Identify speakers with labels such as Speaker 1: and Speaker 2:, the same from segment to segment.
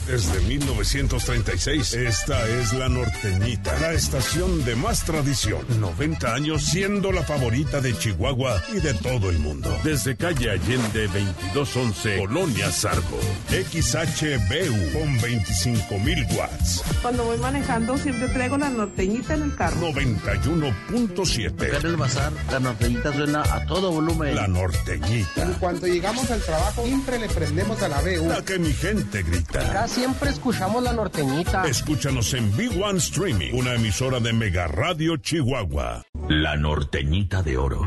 Speaker 1: Desde 1936, esta es La Norteñita, la estación de más tradición. 90 años siendo la favorita de Chihuahua y de todo el mundo. Desde calle Allende 2211, Colonia Zarco. XHBU con 25,000 watts.
Speaker 2: Cuando voy manejando siempre traigo La Norteñita en el carro.
Speaker 1: 91.7.
Speaker 3: En el bazar, La Norteñita suena a todo volumen.
Speaker 1: La Norteñita.
Speaker 4: Y cuando llegamos al trabajo, siempre le prendemos a la BU.
Speaker 1: La que mi gente grita.
Speaker 5: Acá siempre escuchamos La Norteñita.
Speaker 1: Escúchanos en Big One Streaming, una emisora de Mega Radio Chihuahua.
Speaker 6: La Norteñita de Oro.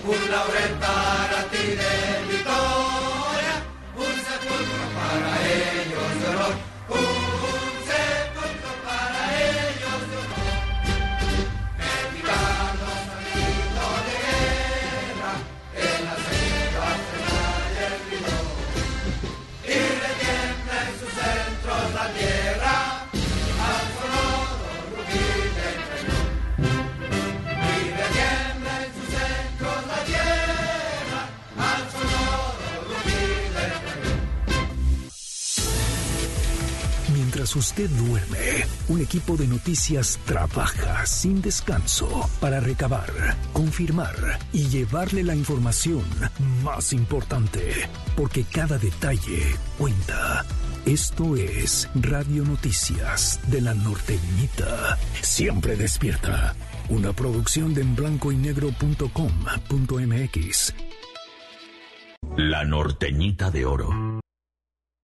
Speaker 7: un laurel para ti de victoria, un sepulcro para ellos de honor, un sepulcro para ellos de honor. Mexicanos al grito de guerra, en las selvas del el grito, y retiembla en sus centros la tierra, al sonoro rugir del cañón. Y retiembla en sus centros la tierra, al sonoro rugir del cañón.
Speaker 8: Mientras usted duerme, un equipo de noticias trabaja sin descanso para recabar, confirmar y llevarle la información más importante, porque cada detalle cuenta. Esto es Radio Noticias de la Norteñita. Siempre despierta. Una producción de enblancoynegro.com.mx.
Speaker 6: La Norteñita de Oro.